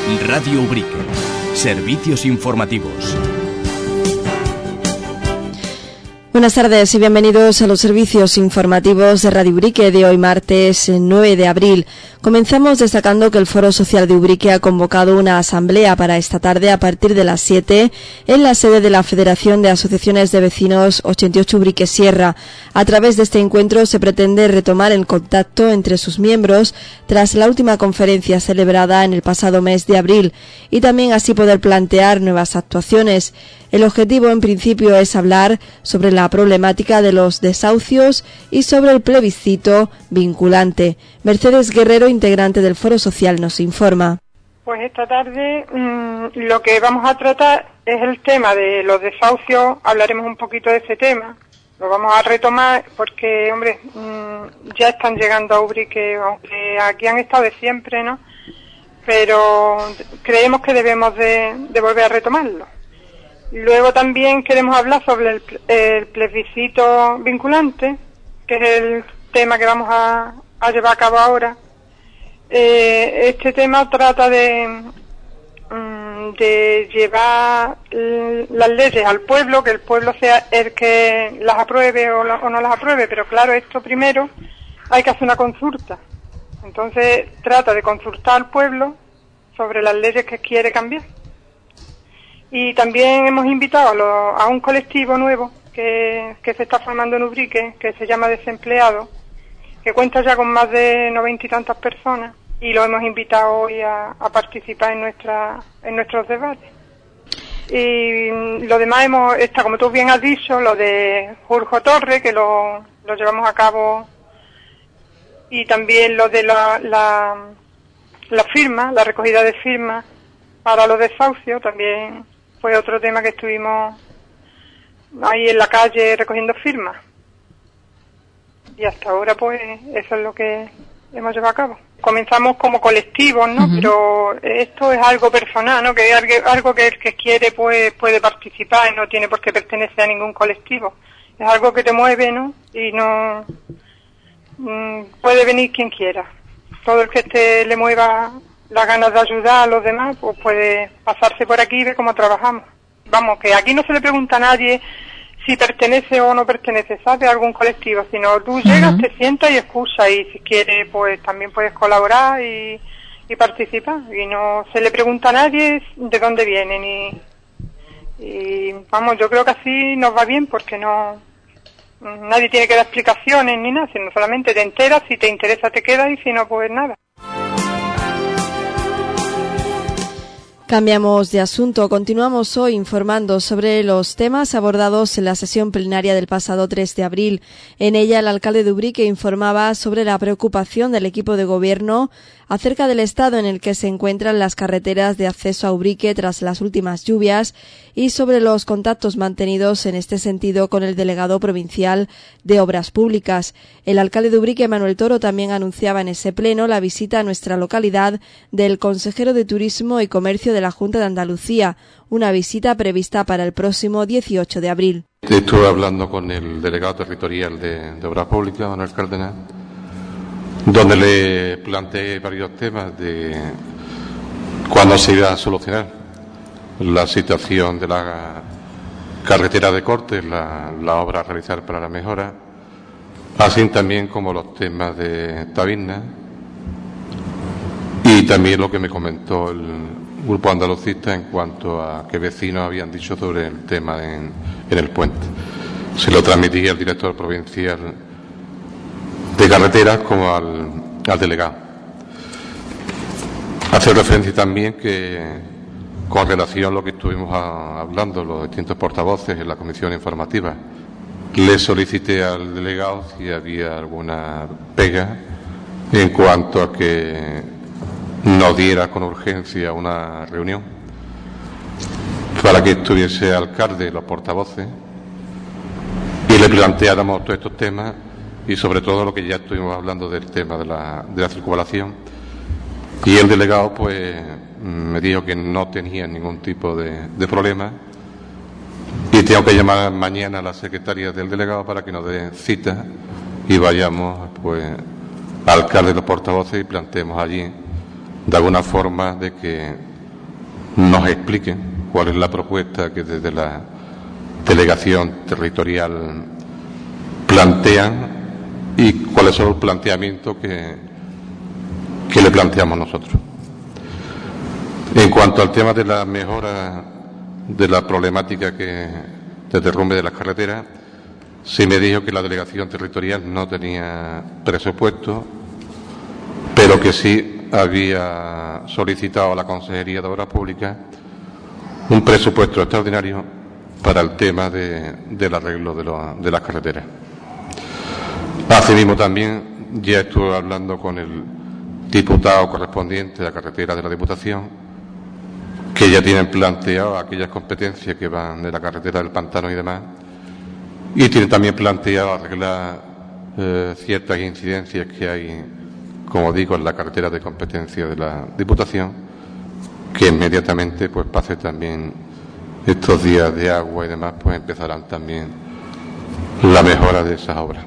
Radio Ubrique. Servicios informativos. Buenas tardes y bienvenidos a los servicios informativos de Radio Ubrique de hoy martes 9 de abril. Comenzamos destacando que el Foro Social de Ubrique ha convocado una asamblea para esta tarde a partir de las 7 en la sede de la Federación de Asociaciones de Vecinos 88 Ubrique Sierra. A través de este encuentro se pretende retomar el contacto entre sus miembros tras la última conferencia celebrada en el pasado mes de abril y también así poder plantear nuevas actuaciones. El objetivo en principio es hablar sobre la problemática de los desahucios y sobre el plebiscito vinculante. Mercedes Guerrero, integrante del Foro Social, nos informa. Pues esta tarde lo que vamos a tratar es el tema de los desahucios. Hablaremos un poquito de ese tema. Lo vamos a retomar porque, hombre, ya están llegando a Ubrique, aunque aquí han estado de siempre, ¿no? Pero creemos que debemos de volver a retomarlo. Luego también queremos hablar sobre el plebiscito vinculante, que es el tema que vamos a llevar a cabo ahora. Este tema trata de llevar las leyes al pueblo, que el pueblo sea el que las apruebe o no las apruebe, pero claro, esto primero hay que hacer una consulta. Entonces trata de consultar al pueblo sobre las leyes que quiere cambiar. Y también hemos invitado a un colectivo nuevo que se está formando en Ubrique, que se llama Desempleados, que cuenta ya con más de 90 y tantas personas, y lo hemos invitado hoy a participar en nuestros debates. Y lo demás está, como tú bien has dicho, lo de Jurjo Torre, que lo llevamos a cabo, y también lo de la firma, la recogida de firmas para los desahucios, también fue otro tema que estuvimos ahí en la calle recogiendo firmas. Y hasta ahora, pues, eso es lo que hemos llevado a cabo. Comenzamos como colectivos, ¿no? Uh-huh. Pero esto es algo personal, ¿no? Que es algo que el que quiere, pues, puede participar y no tiene por qué pertenecer a ningún colectivo. Es algo que te mueve, ¿no? Y no puede venir quien quiera. Todo el que le mueva las ganas de ayudar a los demás, pues puede pasarse por aquí y ver cómo trabajamos. Vamos, que aquí no se le pregunta a nadie si pertenece o no pertenece, ¿sabes?, a algún colectivo, sino tú llegas, te sientas y escuchas, y si quieres, pues también puedes colaborar y participar. Y no se le pregunta a nadie de dónde vienen, y vamos, yo creo que así nos va bien, porque nadie tiene que dar explicaciones ni nada, sino solamente te enteras, si te interesa te quedas, y si no, pues nada. Cambiamos de asunto. Continuamos hoy informando sobre los temas abordados en la sesión plenaria del pasado 3 de abril. En ella, el alcalde de Ubrique informaba sobre la preocupación del equipo de gobierno acerca del estado en el que se encuentran las carreteras de acceso a Ubrique tras las últimas lluvias y sobre los contactos mantenidos en este sentido con el delegado provincial de Obras Públicas. El alcalde de Ubrique, Manuel Toro, también anunciaba en ese pleno la visita a nuestra localidad del consejero de Turismo y Comercio de la Junta de Andalucía, una visita prevista para el próximo 18 de abril. Estuve hablando con el delegado territorial de Obras Públicas, Manuel Cárdenas, donde le planteé varios temas de cuándo se iba a solucionar la situación de la carretera de Cortes, la obra a realizar para la mejora, así también como los temas de Taberna y también lo que me comentó el grupo andalucista en cuanto a que vecinos habían dicho sobre el tema en el puente. Se lo transmití al director provincial de carreteras como al delegado. Hacer referencia también que con relación a lo que estuvimos hablando los distintos portavoces en la comisión informativa, le solicité al delegado si había alguna pega en cuanto a que nos diera con urgencia una reunión para que estuviese alcalde y los portavoces y le planteáramos todos estos temas y sobre todo lo que ya estuvimos hablando del tema de la circunvalación. Y el delegado pues me dijo que no tenía ningún tipo de problema y tengo que llamar mañana a la secretaria del delegado para que nos dé cita y vayamos pues al alcalde y los portavoces y planteemos allí de alguna forma de que nos expliquen cuál es la propuesta que desde la delegación territorial plantean y cuáles son los planteamientos que le planteamos nosotros. En cuanto al tema de la mejora de la problemática de derrumbe de las carreteras, se me dijo que la delegación territorial no tenía presupuesto, pero que sí había solicitado a la Consejería de Obras Públicas un presupuesto extraordinario para el tema del arreglo de las carreteras. Asimismo, también ya estuve hablando con el diputado correspondiente de la carretera de la Diputación, que ya tienen planteado aquellas competencias que van de la carretera del Pantano y demás, y tienen también planteado arreglar ciertas incidencias que hay, como digo, en la carretera de competencia de la Diputación, que inmediatamente pues pase también estos días de agua y demás, pues empezarán también la mejora de esas obras.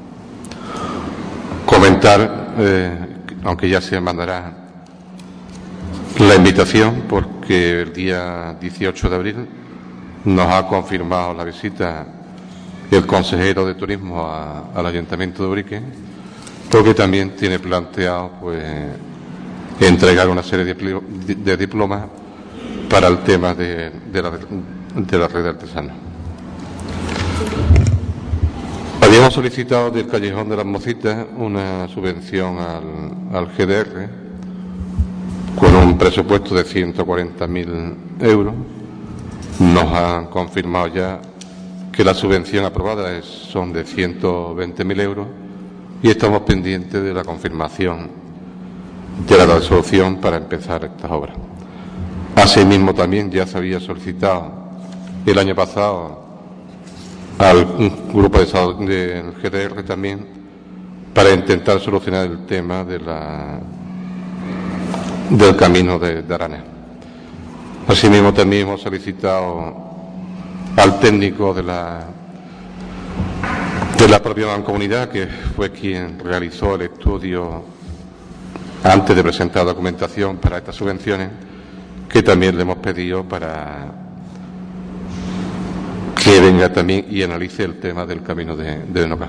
Comentar, aunque ya se mandará la invitación, porque el día 18 de abril nos ha confirmado la visita el consejero de Turismo al Ayuntamiento de Ubrique, porque también tiene planteado pues entregar una serie de diplomas para el tema de la red de artesanos. Habíamos solicitado del Callejón de las Mocitas una subvención al GDR con un presupuesto de 140.000 euros. Nos han confirmado ya que la subvención aprobada son de 120.000 euros y estamos pendientes de la confirmación de la resolución para empezar estas obras. Asimismo, también ya se había solicitado el año pasado al grupo del GDR también para intentar solucionar el tema del camino de Aranés. Asimismo, también hemos solicitado al técnico de la propia mancomunidad, que fue quien realizó el estudio antes de presentar documentación para estas subvenciones, que también le hemos pedido para que venga también y analice el tema del camino de Benocá.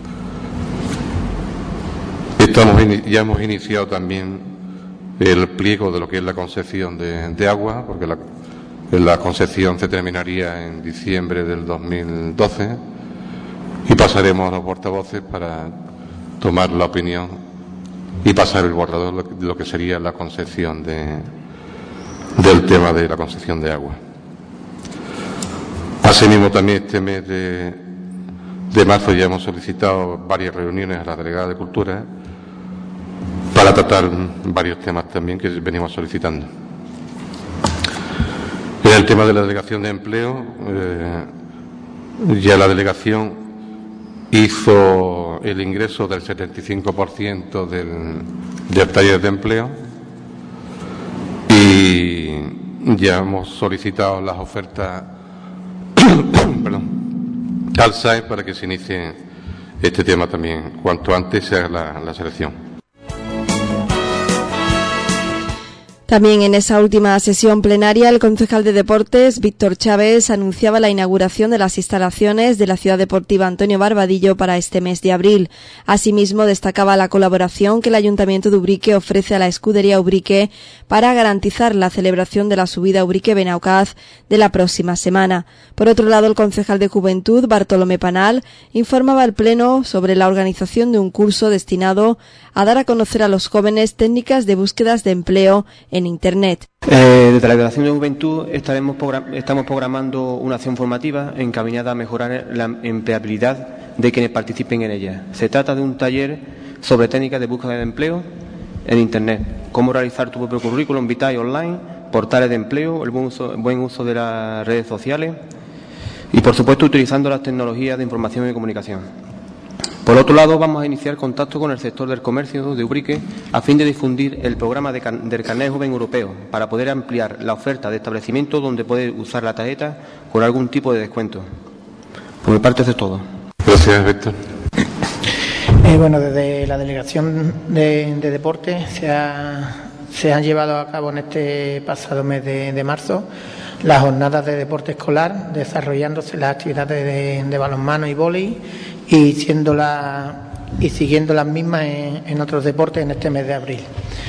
Ya hemos iniciado también el pliego de lo que es la concesión de agua, porque la concesión se terminaría en diciembre del 2012 y pasaremos a los portavoces para tomar la opinión y pasar el borrador de lo que sería la concesión del tema de la concesión de agua. Asimismo, también este mes de marzo ya hemos solicitado varias reuniones a la delegada de Cultura para tratar varios temas también que venimos solicitando. En el tema de la delegación de empleo, ya la delegación hizo el ingreso del 75% del taller de empleo y ya hemos solicitado las ofertas al SAE para que se inicie este tema también cuanto antes se haga la selección. También en esa última sesión plenaria, el concejal de Deportes, Víctor Chávez, anunciaba la inauguración de las instalaciones de la Ciudad Deportiva Antonio Barbadillo para este mes de abril. Asimismo, destacaba la colaboración que el Ayuntamiento de Ubrique ofrece a la Escudería Ubrique para garantizar la celebración de la subida Ubrique-Benaukaz de la próxima semana. Por otro lado, el concejal de Juventud, Bartolomé Panal, informaba al Pleno sobre la organización de un curso destinado a dar a conocer a los jóvenes técnicas de búsquedas de empleo en Internet. Desde la Delegación de Juventud estamos programando una acción formativa encaminada a mejorar la empleabilidad de quienes participen en ella. Se trata de un taller sobre técnicas de búsqueda de empleo en Internet, cómo realizar tu propio currículum vitae online, portales de empleo, el buen uso de las redes sociales y, por supuesto, utilizando las tecnologías de información y comunicación. Por otro lado, vamos a iniciar contacto con el sector del comercio de Ubrique a fin de difundir el programa del Carnet Joven Europeo para poder ampliar la oferta de establecimientos donde puede usar la tarjeta con algún tipo de descuento. Por mi parte, eso es todo. Gracias, Víctor. Bueno, desde la Delegación de Deportes se ha se han llevado a cabo en este pasado mes de marzo las jornadas de deporte escolar, desarrollándose las actividades de balonmano y vóley y siguiendo las mismas en otros deportes en este mes de abril.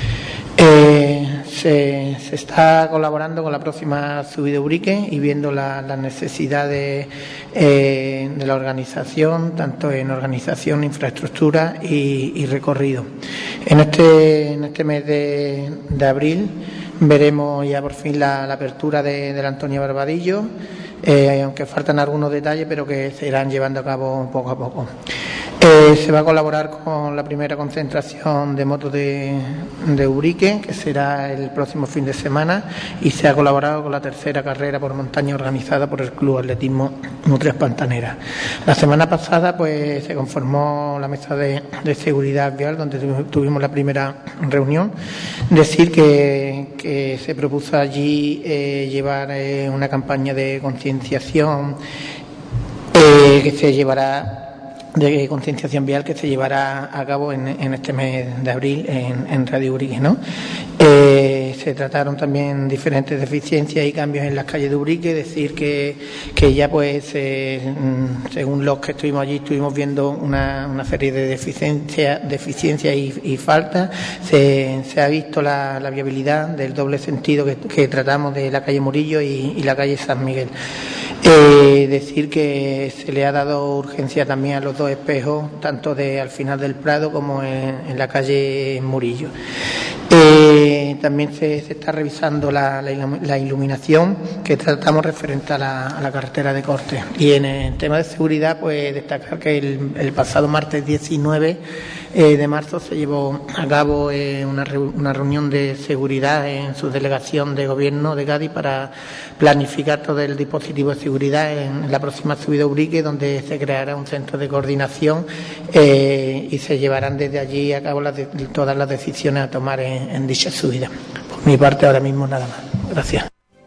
Se está colaborando con la próxima subida Ubrique y viendo las necesidades de la organización, tanto en organización, infraestructura y recorrido. En este mes de abril veremos ya por fin la apertura de la Antonia Barbadillo, aunque faltan algunos detalles, pero que se irán llevando a cabo poco a poco. Se va a colaborar con la primera concentración de motos de Ubrique, que será el próximo fin de semana, y se ha colaborado con la tercera carrera por montaña organizada por el Club Atletismo Nutrias Pantaneras. La semana pasada pues se conformó la mesa de seguridad vial, donde tuvimos la primera reunión. Decir que se propuso allí llevar una campaña de concienciación de concienciación vial que se llevará a cabo en este mes de abril en Radio Ubrique, ¿no? Se trataron también diferentes deficiencias y cambios en las calles de Ubrique. Decir que ya pues según los que estuvimos allí estuvimos viendo una serie de deficiencias y faltas. Se ha visto la viabilidad del doble sentido que tratamos de la calle Murillo y la calle San Miguel. Decir que se le ha dado urgencia también a los dos espejos, tanto al final del Prado como en la calle Murillo. También se está revisando la iluminación que tratamos referente a la carretera de Cortes. Y en el tema de seguridad, pues destacar que el pasado martes 19 de marzo se llevó a cabo una reunión de seguridad en su delegación de gobierno de Cádiz para planificar todo el dispositivo de seguridad en la próxima subida Ubrique, donde se creará un centro de coordinación y se llevarán desde allí a cabo todas las decisiones a tomar en dicha subida. Por mi parte ahora mismo nada más. Gracias.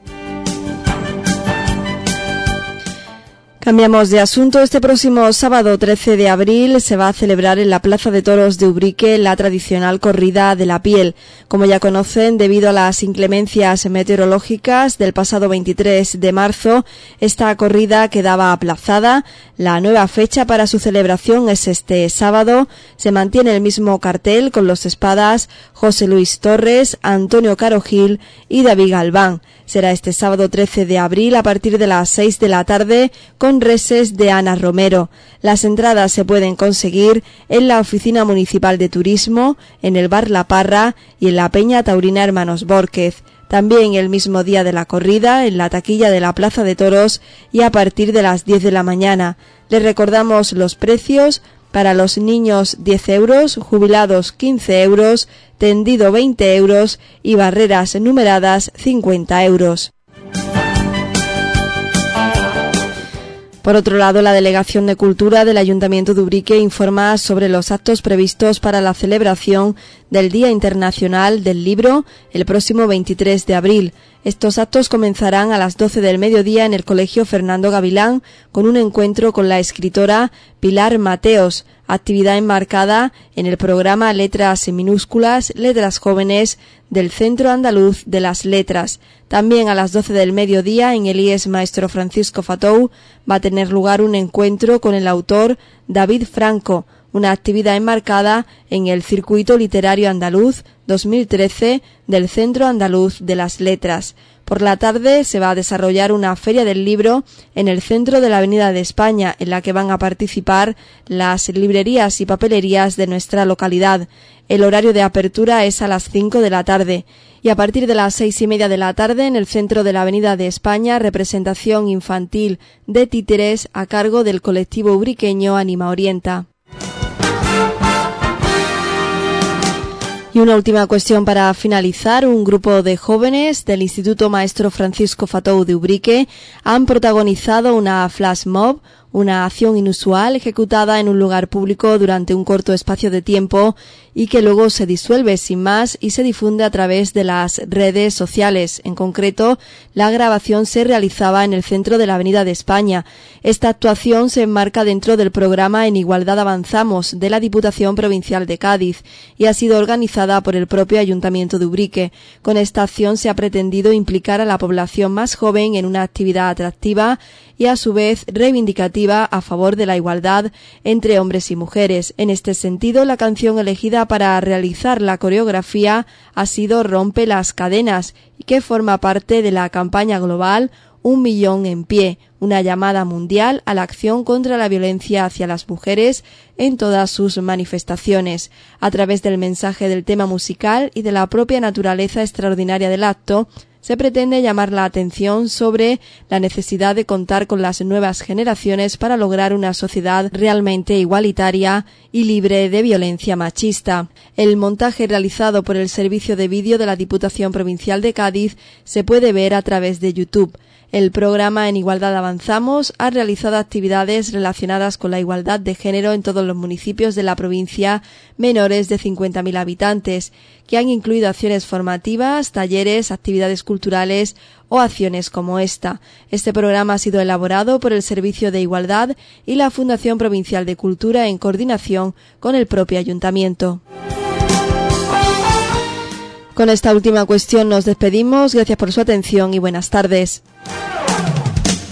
Cambiamos de asunto. Este próximo sábado 13 de abril se va a celebrar en la Plaza de Toros de Ubrique la tradicional corrida de la piel. Como ya conocen, debido a las inclemencias meteorológicas del pasado 23 de marzo, esta corrida quedaba aplazada. La nueva fecha para su celebración es este sábado. Se mantiene el mismo cartel con los espadas José Luis Torres, Antonio Caro Gil y David Galván. Será este sábado 13 de abril a partir de las 6 de la tarde con reses de Ana Romero. Las entradas se pueden conseguir en la Oficina Municipal de Turismo, en el Bar La Parra y en la Peña Taurina Hermanos Bórquez. También el mismo día de la corrida en la taquilla de la Plaza de Toros y a partir de las 10 de la mañana. Les recordamos los precios. Para los niños 10 euros, jubilados 15 euros, tendido 20 euros y barreras numeradas 50 euros. Por otro lado, la Delegación de Cultura del Ayuntamiento de Ubrique informa sobre los actos previstos para la celebración del Día Internacional del Libro el próximo 23 de abril. Estos actos comenzarán a las 12 del mediodía en el Colegio Fernando Gavilán con un encuentro con la escritora Pilar Mateos, actividad enmarcada en el programa Letras en Minúsculas, Letras Jóvenes del Centro Andaluz de las Letras. También a las 12 del mediodía en el IES Maestro Francisco Fatou va a tener lugar un encuentro con el autor David Franco, una actividad enmarcada en el Circuito Literario Andaluz 2013 del Centro Andaluz de las Letras. Por la tarde se va a desarrollar una feria del libro en el centro de la Avenida de España, en la que van a participar las librerías y papelerías de nuestra localidad. El horario de apertura es a las 5 de la tarde. Y a partir de las 6:30 de la tarde, en el centro de la Avenida de España, representación infantil de títeres a cargo del colectivo ubriqueño Anima Orienta. Y una última cuestión para finalizar. Un grupo de jóvenes del Instituto Maestro Francisco Fatou de Ubrique han protagonizado una flash mob, una acción inusual ejecutada en un lugar público durante un corto espacio de tiempo y que luego se disuelve sin más y se difunde a través de las redes sociales. En concreto, la grabación se realizaba en el centro de la Avenida de España. Esta actuación se enmarca dentro del programa En Igualdad Avanzamos de la Diputación Provincial de Cádiz y ha sido organizada por el propio Ayuntamiento de Ubrique. Con esta acción se ha pretendido implicar a la población más joven en una actividad atractiva y a su vez reivindicativa a favor de la igualdad entre hombres y mujeres. En este sentido, la canción elegida para realizar la coreografía ha sido Rompe las cadenas, que forma parte de la campaña global 1 millón en pie, una llamada mundial a la acción contra la violencia hacia las mujeres en todas sus manifestaciones. A través del mensaje del tema musical y de la propia naturaleza extraordinaria del acto, se pretende llamar la atención sobre la necesidad de contar con las nuevas generaciones para lograr una sociedad realmente igualitaria y libre de violencia machista. El montaje realizado por el Servicio de Vídeo de la Diputación Provincial de Cádiz se puede ver a través de YouTube. El programa En Igualdad Avanzamos ha realizado actividades relacionadas con la igualdad de género en todos los municipios de la provincia menores de 50.000 habitantes, que han incluido acciones formativas, talleres, actividades culturales o acciones como esta. Este programa ha sido elaborado por el Servicio de Igualdad y la Fundación Provincial de Cultura en coordinación con el propio Ayuntamiento. Con esta última cuestión nos despedimos. Gracias por su atención y buenas tardes.